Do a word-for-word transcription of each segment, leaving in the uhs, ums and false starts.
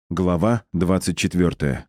Глава двадцать четвёртая.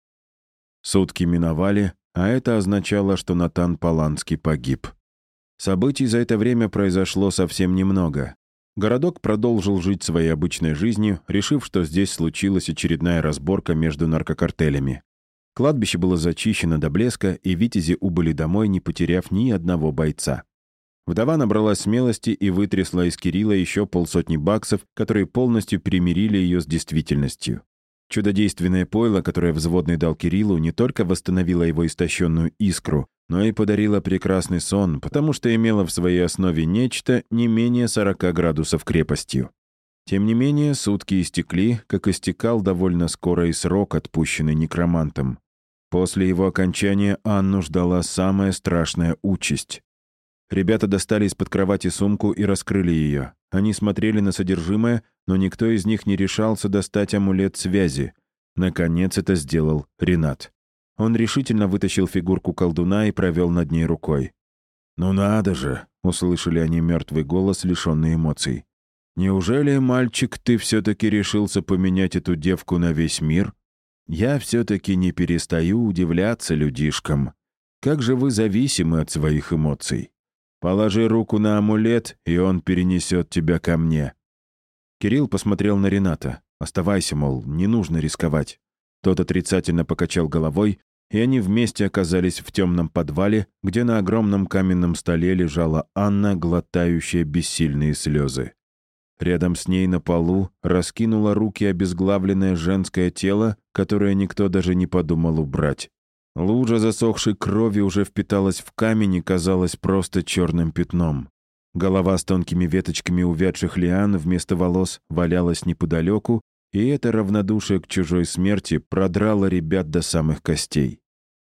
Сутки миновали, а это означало, что Натан Поланский погиб. Событий за это время произошло совсем немного. Городок продолжил жить своей обычной жизнью, решив, что здесь случилась очередная разборка между наркокартелями. Кладбище было зачищено до блеска, и витязи убыли домой, не потеряв ни одного бойца. Вдова набралась смелости и вытрясла из Кирилла еще полсотни баксов, которые полностью примирили ее с действительностью. Чудодейственное пойло, которое взводный дал Кириллу, не только восстановило его истощенную искру, но и подарило прекрасный сон, потому что имело в своей основе нечто не менее сорока градусов крепостью. Тем не менее, сутки истекли, как истекал довольно скоро и срок, отпущенный некромантом. После его окончания Анну ждала самая страшная участь. Ребята достали из-под кровати сумку и раскрыли ее. Они смотрели на содержимое, но никто из них не решался достать амулет связи. Наконец это сделал Ренат. Он решительно вытащил фигурку колдуна и провел над ней рукой. «Ну надо же!» — услышали они мертвый голос, лишенный эмоций. «Неужели, мальчик, ты все-таки решился поменять эту девку на весь мир? Я все-таки не перестаю удивляться людишкам. Как же вы зависимы от своих эмоций. Положи руку на амулет, и он перенесет тебя ко мне». Кирилл посмотрел на Рената. «Оставайся, мол, не нужно рисковать». Тот отрицательно покачал головой, и они вместе оказались в темном подвале, где на огромном каменном столе лежала Анна, глотающая бессильные слезы. Рядом с ней на полу раскинуло руки обезглавленное женское тело, которое никто даже не подумал убрать. Лужа засохшей крови уже впиталась в камень и казалась просто черным пятном. Голова с тонкими веточками увядших лиан вместо волос валялась неподалеку, и это равнодушие к чужой смерти продрало ребят до самых костей.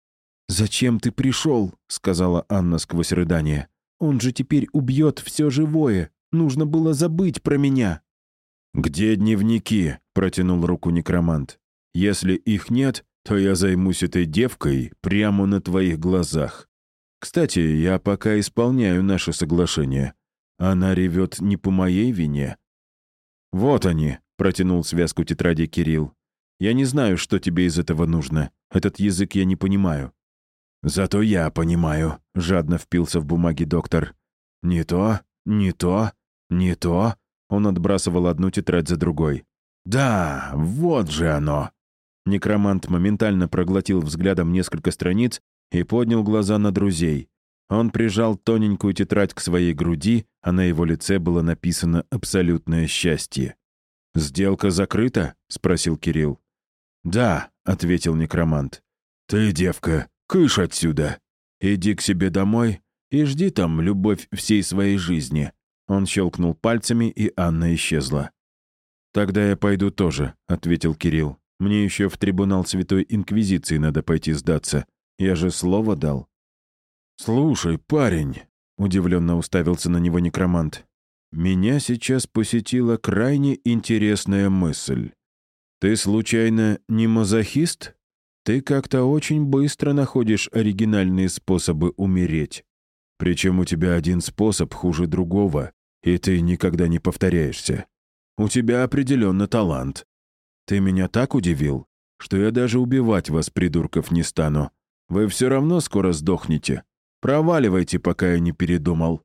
«Зачем ты пришел?» — сказала Анна сквозь рыдание. «Он же теперь убьет все живое. Нужно было забыть про меня». «Где дневники?» — протянул руку некромант. «Если их нет, то я займусь этой девкой прямо на твоих глазах. Кстати, я пока исполняю наше соглашение. Она ревет не по моей вине». «Вот они», — протянул связку тетради Кирилл. «Я не знаю, что тебе из этого нужно. Этот язык я не понимаю». «Зато я понимаю», — жадно впился в бумаги доктор. «Не то, не то, не то». Он отбрасывал одну тетрадь за другой. «Да, вот же оно». Некромант моментально проглотил взглядом несколько страниц и поднял глаза на друзей. Он прижал тоненькую тетрадь к своей груди, а на его лице было написано «абсолютное счастье». «Сделка закрыта?» — спросил Кирилл. «Да», — ответил некромант. «Ты, девка, кыш отсюда. Иди к себе домой и жди там любовь всей своей жизни». Он щелкнул пальцами, и Анна исчезла. «Тогда я пойду тоже», — ответил Кирилл. «Мне еще в трибунал Святой Инквизиции надо пойти сдаться. Я же слово дал». «Слушай, парень», — удивленно уставился на него некромант, «меня сейчас посетила крайне интересная мысль. Ты, случайно, не мазохист? Ты как-то очень быстро находишь оригинальные способы умереть. Причем у тебя один способ хуже другого, и ты никогда не повторяешься. У тебя определенно талант. Ты меня так удивил, что я даже убивать вас, придурков, не стану. Вы все равно скоро сдохнете. Проваливайте, пока я не передумал».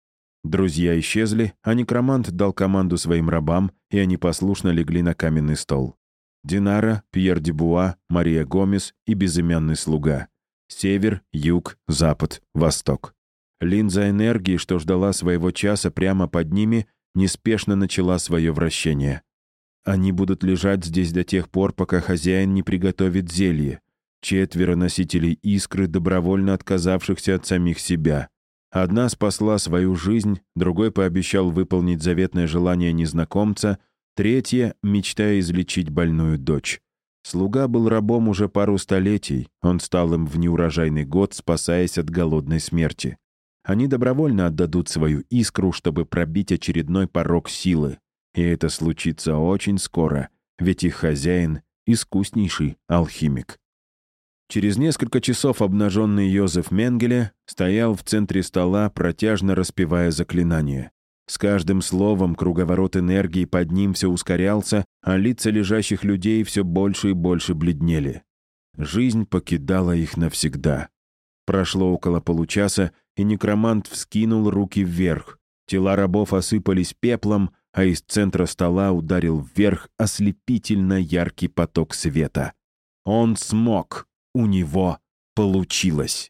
Друзья исчезли, а некромант дал команду своим рабам, и они послушно легли на каменный стол. Динара, Пьер Дебуа, Мария Гомес и безымянный слуга. Север, юг, запад, восток. Линза энергии, что ждала своего часа прямо под ними, неспешно начала свое вращение. Они будут лежать здесь до тех пор, пока хозяин не приготовит зелье. Четверо носителей искры, добровольно отказавшихся от самих себя. Одна спасла свою жизнь, другой пообещал выполнить заветное желание незнакомца, третья — мечтая излечить больную дочь. Слуга был рабом уже пару столетий, он стал им в неурожайный год, спасаясь от голодной смерти. Они добровольно отдадут свою искру, чтобы пробить очередной порог силы. И это случится очень скоро, ведь их хозяин — искуснейший алхимик. Через несколько часов обнаженный Йозеф Менгеле стоял в центре стола, протяжно распевая заклинание. С каждым словом круговорот энергии под ним все ускорялся, а лица лежащих людей все больше и больше бледнели. Жизнь покидала их навсегда. Прошло около получаса, и некромант вскинул руки вверх. Тела рабов осыпались пеплом, а из центра стола ударил вверх ослепительно яркий поток света. Он смог. У него получилось.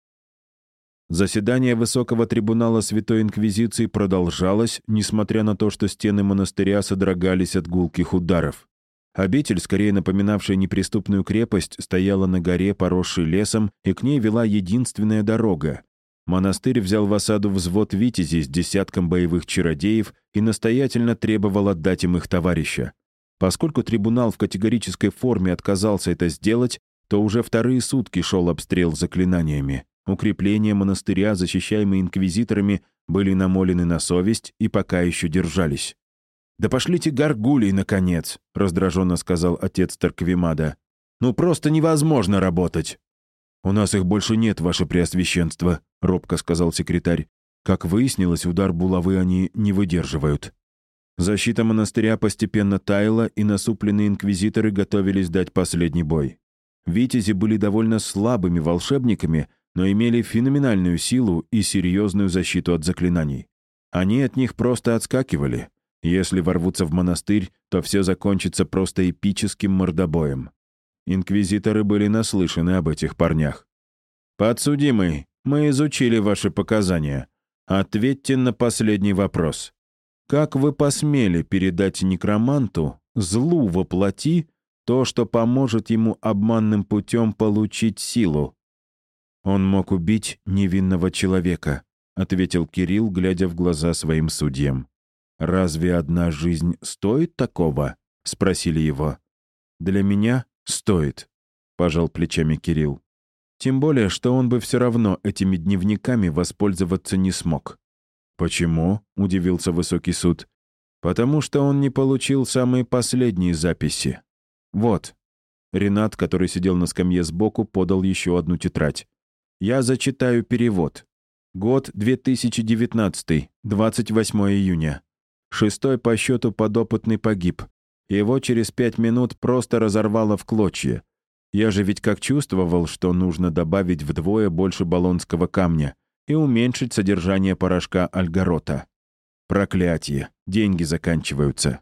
Заседание Высокого трибунала Святой Инквизиции продолжалось, несмотря на то, что стены монастыря содрогались от гулких ударов. Обитель, скорее напоминавшая неприступную крепость, стояла на горе, поросшей лесом, и к ней вела единственная дорога. Монастырь взял в осаду взвод витязей с десятком боевых чародеев и настоятельно требовал отдать им их товарища. Поскольку трибунал в категорической форме отказался это сделать, то уже вторые сутки шел обстрел заклинаниями. Укрепления монастыря, защищаемые инквизиторами, были намолены на совесть и пока еще держались. «Да пошлите горгулей, наконец!» — раздраженно сказал отец Тарквимада. «Ну просто невозможно работать!» «У нас их больше нет, ваше преосвященство», — робко сказал секретарь. Как выяснилось, удар булавы они не выдерживают. Защита монастыря постепенно таяла, и насупленные инквизиторы готовились дать последний бой. Витязи были довольно слабыми волшебниками, но имели феноменальную силу и серьезную защиту от заклинаний. Они от них просто отскакивали. Если ворвутся в монастырь, то все закончится просто эпическим мордобоем. Инквизиторы были наслышаны об этих парнях. «Подсудимый, мы изучили ваши показания. Ответьте на последний вопрос. Как вы посмели передать некроманту, злу воплоти, то, что поможет ему обманным путем получить силу?» «Он мог убить невинного человека», — ответил Кирилл, глядя в глаза своим судьям. «Разве одна жизнь стоит такого?» — спросили его. «Для меня стоит», — пожал плечами Кирилл. «Тем более, что он бы все равно этими дневниками воспользоваться не смог». «Почему?» — удивился высокий суд. «Потому что он не получил самые последние записи. Вот». Ренат, который сидел на скамье сбоку, подал еще одну тетрадь. «Я зачитаю перевод. Год две тысячи девятнадцатый, двадцать восьмого июня. Шестой по счету подопытный погиб. Его через пять минут просто разорвало в клочья. Я же ведь как чувствовал, что нужно добавить вдвое больше болонского камня и уменьшить содержание порошка альгарота. Проклятие, деньги заканчиваются.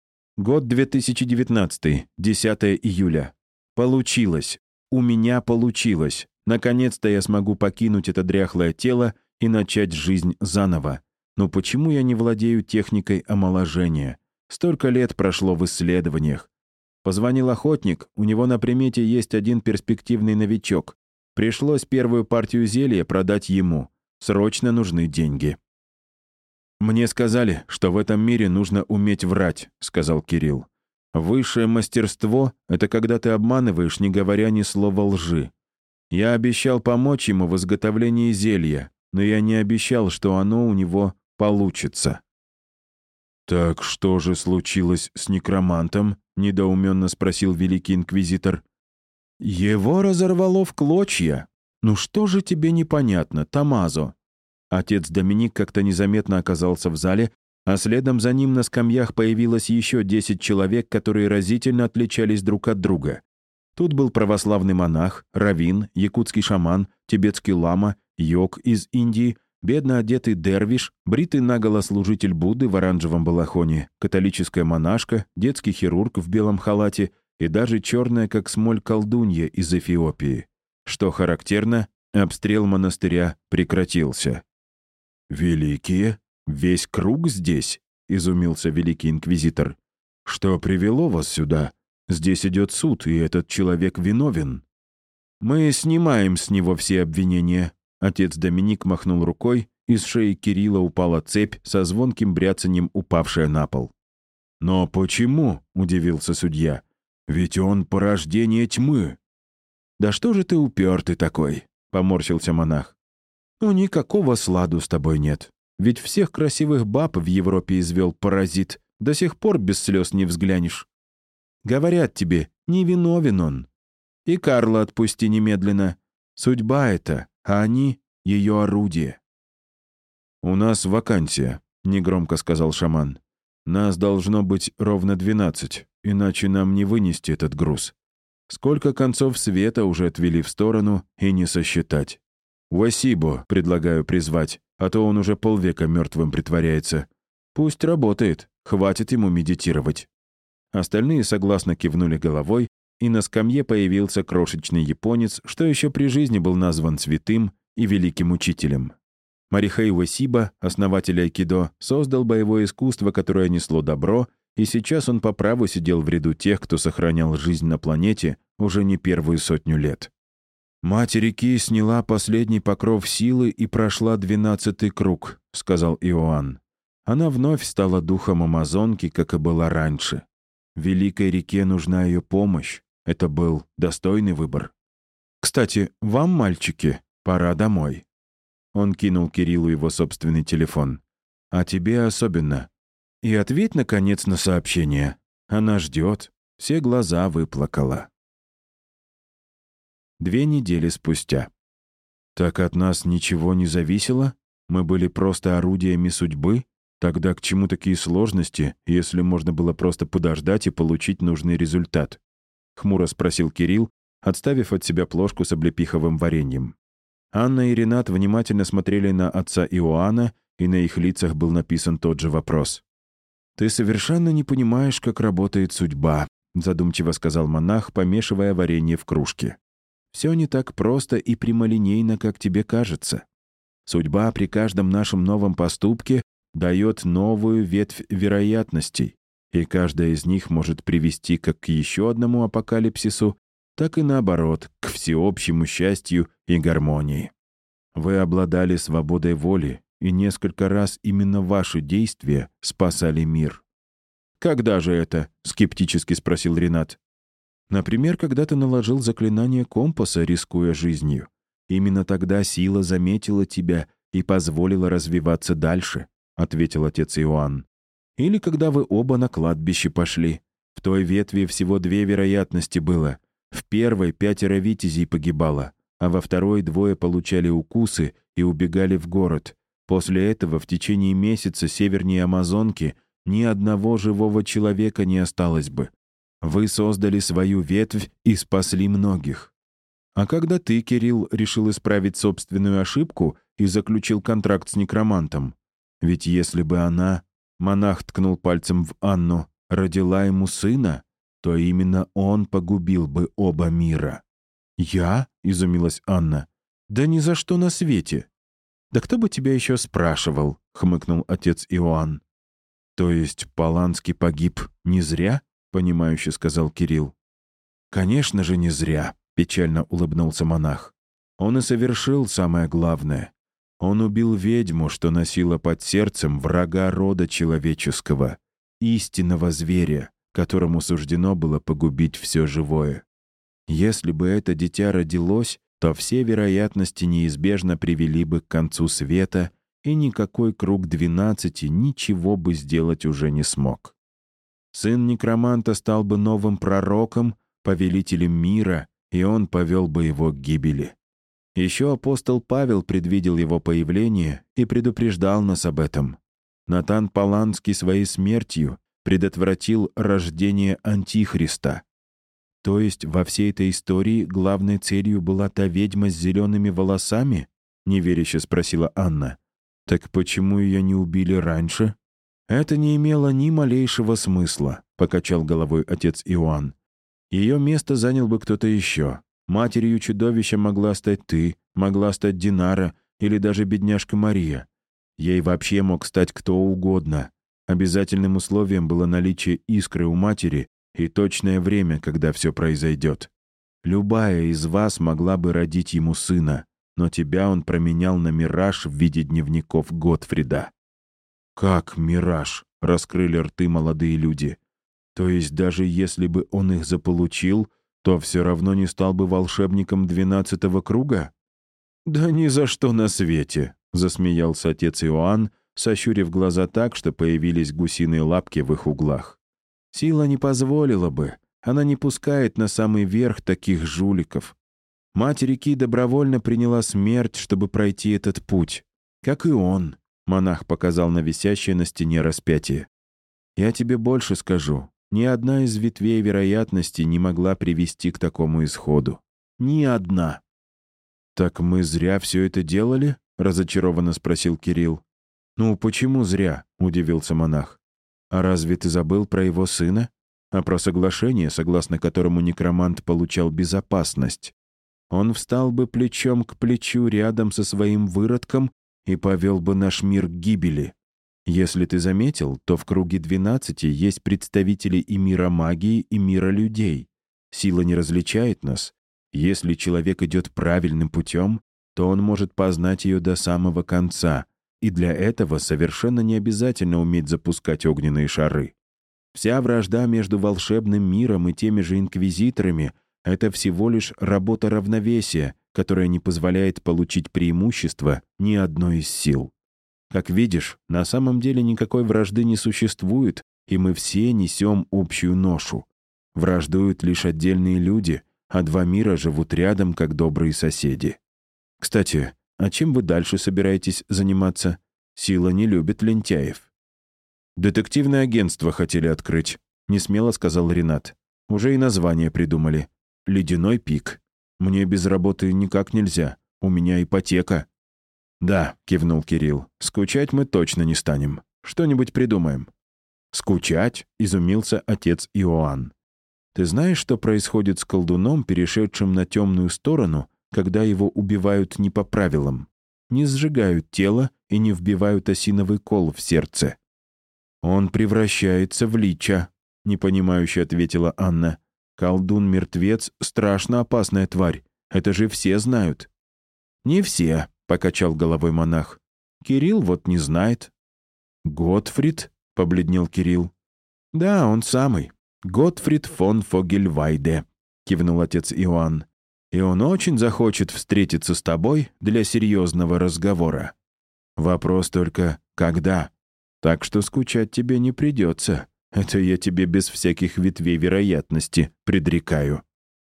Год две тысячи девятнадцатый, десятого июля. Получилось. У меня получилось. Наконец-то я смогу покинуть это дряхлое тело и начать жизнь заново. Но почему я не владею техникой омоложения? Столько лет прошло в исследованиях. Позвонил охотник, у него на примете есть один перспективный новичок. Пришлось первую партию зелья продать ему. Срочно нужны деньги. «Мне сказали, что в этом мире нужно уметь врать», — сказал Кирилл. «Высшее мастерство — это когда ты обманываешь, не говоря ни слова лжи. Я обещал помочь ему в изготовлении зелья, но я не обещал, что оно у него получится». «Так что же случилось с некромантом?» — недоуменно спросил великий инквизитор. «Его разорвало в клочья. Ну что же тебе непонятно, Томазо?» Отец Доминик как-то незаметно оказался в зале, а следом за ним на скамьях появилось еще десять человек, которые разительно отличались друг от друга. Тут был православный монах, раввин, якутский шаман, тибетский лама, йог из Индии, бедно одетый дервиш, бритый наголо служитель Будды в оранжевом балахоне, католическая монашка, детский хирург в белом халате и даже черная, как смоль, колдунья из Эфиопии. Что характерно, обстрел монастыря прекратился. «Великие? Весь круг здесь?» — изумился великий инквизитор. «Что привело вас сюда? Здесь идет суд, и этот человек виновен». «Мы снимаем с него все обвинения». Отец Доминик махнул рукой, из шеи Кирилла упала цепь со звонким бряцанием, упавшая на пол. «Но почему?» — удивился судья. «Ведь он порождение тьмы». «Да что же ты упертый такой?» — поморщился монах. «Ну, никакого сладу с тобой нет. Ведь всех красивых баб в Европе извел паразит. До сих пор без слез не взглянешь. Говорят тебе, невиновен он. И Карла отпусти немедленно. Судьба это, а они — ее орудие». «У нас вакансия», — негромко сказал шаман. «Нас должно быть ровно двенадцать, иначе нам не вынести этот груз. Сколько концов света уже отвели в сторону и не сосчитать. Уасибо предлагаю призвать, а то он уже полвека мертвым притворяется. Пусть работает, хватит ему медитировать». Остальные согласно кивнули головой, и на скамье появился крошечный японец, что еще при жизни был назван святым и великим учителем. Марихэй Уасиба, основатель айкидо, создал боевое искусство, которое несло добро, и сейчас он по праву сидел в ряду тех, кто сохранял жизнь на планете уже не первую сотню лет. «Мать реки сняла последний покров силы и прошла двенадцатый круг», — сказал Иоанн. «Она вновь стала духом Амазонки, как и была раньше. Великой реке нужна ее помощь. Это был достойный выбор. Кстати, вам, мальчики, пора домой». Он кинул Кириллу его собственный телефон. «А тебе особенно. И ответь, наконец, на сообщение. Она ждет». Все глаза выплакала. Две недели спустя. «Так от нас ничего не зависело? Мы были просто орудиями судьбы? Тогда к чему такие сложности, если можно было просто подождать и получить нужный результат?» — хмуро спросил Кирилл, отставив от себя плошку с облепиховым вареньем. Анна и Ренат внимательно смотрели на отца Иоанна, и на их лицах был написан тот же вопрос. «Ты совершенно не понимаешь, как работает судьба», — задумчиво сказал монах, помешивая варенье в кружке. «Все не так просто и прямолинейно, как тебе кажется. Судьба при каждом нашем новом поступке дает новую ветвь вероятностей, и каждая из них может привести как к еще одному апокалипсису, так и наоборот, к всеобщему счастью и гармонии. Вы обладали свободой воли, и несколько раз именно ваши действия спасали мир». «Когда же это?» — скептически спросил Ренат. «Например, когда ты наложил заклинание компаса, рискуя жизнью. Именно тогда сила заметила тебя и позволила развиваться дальше», — ответил отец Иоанн. «Или когда вы оба на кладбище пошли. В той ветви всего две вероятности было. В первой пятеро витязей погибало, а во второй двое получали укусы и убегали в город. После этого в течение месяца севернее Амазонки ни одного живого человека не осталось бы. Вы создали свою ветвь и спасли многих. А когда ты, Кирилл, решил исправить собственную ошибку и заключил контракт с некромантом? Ведь если бы она, монах ткнул пальцем в Анну, родила ему сына, то именно он погубил бы оба мира». «Я?» — изумилась Анна. «Да ни за что на свете». «Да кто бы тебя еще спрашивал?» — хмыкнул отец Иоанн. «То есть Поланский погиб не зря?» — понимающе сказал Кирилл. «Конечно же, не зря», — печально улыбнулся монах. «Он и совершил самое главное. Он убил ведьму, что носила под сердцем врага рода человеческого, истинного зверя, которому суждено было погубить все живое. Если бы это дитя родилось, то все вероятности неизбежно привели бы к концу света, и никакой круг двенадцати ничего бы сделать уже не смог. Сын некроманта стал бы новым пророком, повелителем мира, и он повел бы его к гибели. Еще апостол Павел предвидел его появление и предупреждал нас об этом. Натан Поланский своей смертью предотвратил рождение Антихриста. То есть во всей этой истории главной целью была та ведьма с зелеными волосами? Неверяще спросила Анна. Так почему ее не убили раньше? Это не имело ни малейшего смысла, покачал головой отец Иоанн. Ее место занял бы кто-то еще. Матерью чудовища могла стать ты, могла стать Динара или даже бедняжка Мария. Ей вообще мог стать кто угодно. Обязательным условием было наличие искры у матери и точное время, когда все произойдет. Любая из вас могла бы родить ему сына, но тебя он променял на мираж в виде дневников Готфрида». «Как мираж?» — раскрыли рты молодые люди. «То есть даже если бы он их заполучил, то все равно не стал бы волшебником двенадцатого круга?» «Да ни за что на свете!» — засмеялся отец Иоанн, сощурив глаза так, что появились гусиные лапки в их углах. «Сила не позволила бы. Она не пускает на самый верх таких жуликов. Мать реки добровольно приняла смерть, чтобы пройти этот путь. Как и он. Монах показал на висящее на стене распятие. «Я тебе больше скажу. Ни одна из ветвей вероятности не могла привести к такому исходу. Ни одна». «Так мы зря все это делали?» — разочарованно спросил Кирилл. «Ну, почему зря?» — удивился монах. «А разве ты забыл про его сына? А про соглашение, согласно которому некромант получал безопасность? Он встал бы плечом к плечу рядом со своим выродком и повел бы наш мир к гибели. Если ты заметил, то в круге двенадцати есть представители и мира магии, и мира людей. Сила не различает нас. Если человек идет правильным путем, то он может познать ее до самого конца, и для этого совершенно не обязательно уметь запускать огненные шары. Вся вражда между волшебным миром и теми же инквизиторами — это всего лишь работа равновесия, которая не позволяет получить преимущество ни одной из сил. Как видишь, на самом деле никакой вражды не существует, и мы все несем общую ношу. Враждуют лишь отдельные люди, а два мира живут рядом, как добрые соседи. Кстати, а чем вы дальше собираетесь заниматься? Сила не любит лентяев. «Детективное агентство хотели открыть», — несмело сказал Ренат. «Уже и название придумали. «Ледяной пик». Мне без работы никак нельзя. У меня ипотека». «Да», — кивнул Кирилл, — «скучать мы точно не станем. Что-нибудь придумаем». «Скучать?» — изумился отец Иоанн. «Ты знаешь, что происходит с колдуном, перешедшим на темную сторону, когда его убивают не по правилам? Не сжигают тело и не вбивают осиновый кол в сердце». «Он превращается в лича», — непонимающе ответила Анна. «Колдун-мертвец — страшно опасная тварь. Это же все знают». «Не все», — покачал головой монах. «Кирилл вот не знает». «Готфрид?» — побледнел Кирилл. «Да, он самый. Готфрид фон Фогельвайде», — кивнул отец Иоанн. «И он очень захочет встретиться с тобой для серьезного разговора. Вопрос только, когда? Так что скучать тебе не придется. Это я тебе без всяких ветвей вероятности предрекаю».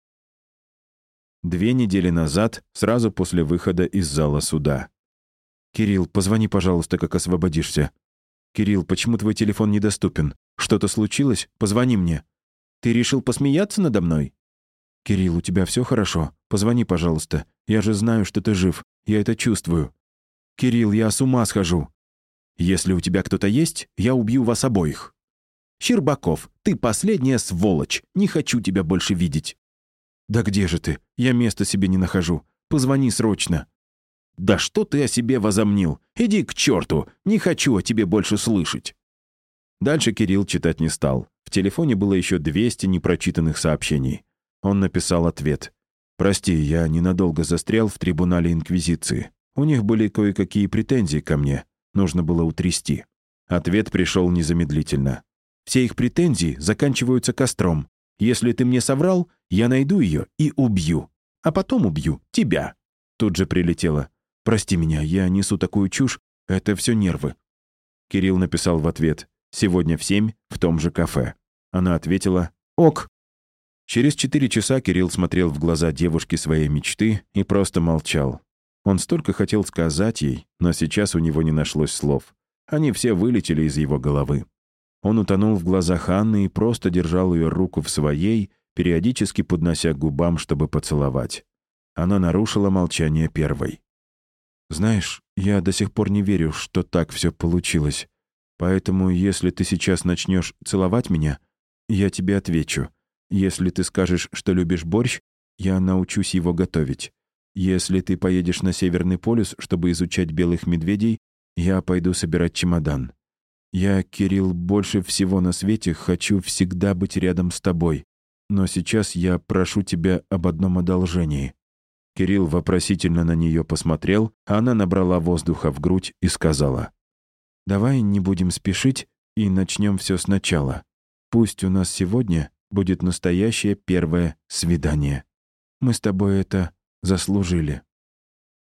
Две недели назад, сразу после выхода из зала суда. «Кирилл, позвони, пожалуйста, как освободишься. Кирилл, почему твой телефон недоступен? Что-то случилось? Позвони мне. Ты решил посмеяться надо мной? Кирилл, у тебя все хорошо? Позвони, пожалуйста. Я же знаю, что ты жив. Я это чувствую. Кирилл, я с ума схожу. Если у тебя кто-то есть, я убью вас обоих. Щербаков, ты последняя сволочь. Не хочу тебя больше видеть. Да где же ты? Я места себе не нахожу. Позвони срочно. Да что ты о себе возомнил? Иди к черту. Не хочу о тебе больше слышать. Дальше Кирилл читать не стал. В телефоне было еще двести непрочитанных сообщений. Он написал ответ. «Прости, я ненадолго застрял в трибунале Инквизиции. У них были кое-какие претензии ко мне. Нужно было утрясти». Ответ пришел незамедлительно. «Все их претензии заканчиваются костром. Если ты мне соврал, я найду ее и убью. А потом убью тебя». Тут же прилетело. «Прости меня, я несу такую чушь. Это все нервы». Кирилл написал в ответ. «Сегодня в семь в том же кафе». Она ответила «Ок». Через четыре часа Кирилл смотрел в глаза девушки своей мечты и просто молчал. Он столько хотел сказать ей, но сейчас у него не нашлось слов. Они все вылетели из его головы. Он утонул в глазах Анны и просто держал ее руку в своей, периодически поднося к губам, чтобы поцеловать. Она нарушила молчание первой. «Знаешь, я до сих пор не верю, что так все получилось. Поэтому, если ты сейчас начнешь целовать меня, я тебе отвечу. Если ты скажешь, что любишь борщ, я научусь его готовить. Если ты поедешь на Северный полюс, чтобы изучать белых медведей, я пойду собирать чемодан. Я, Кирилл, больше всего на свете хочу всегда быть рядом с тобой. Но сейчас я прошу тебя об одном одолжении». Кирилл вопросительно на нее посмотрел, а она набрала воздуха в грудь и сказала: «Давай не будем спешить и начнем все сначала. Пусть у нас сегодня будет настоящее первое свидание. Мы с тобой это заслужили».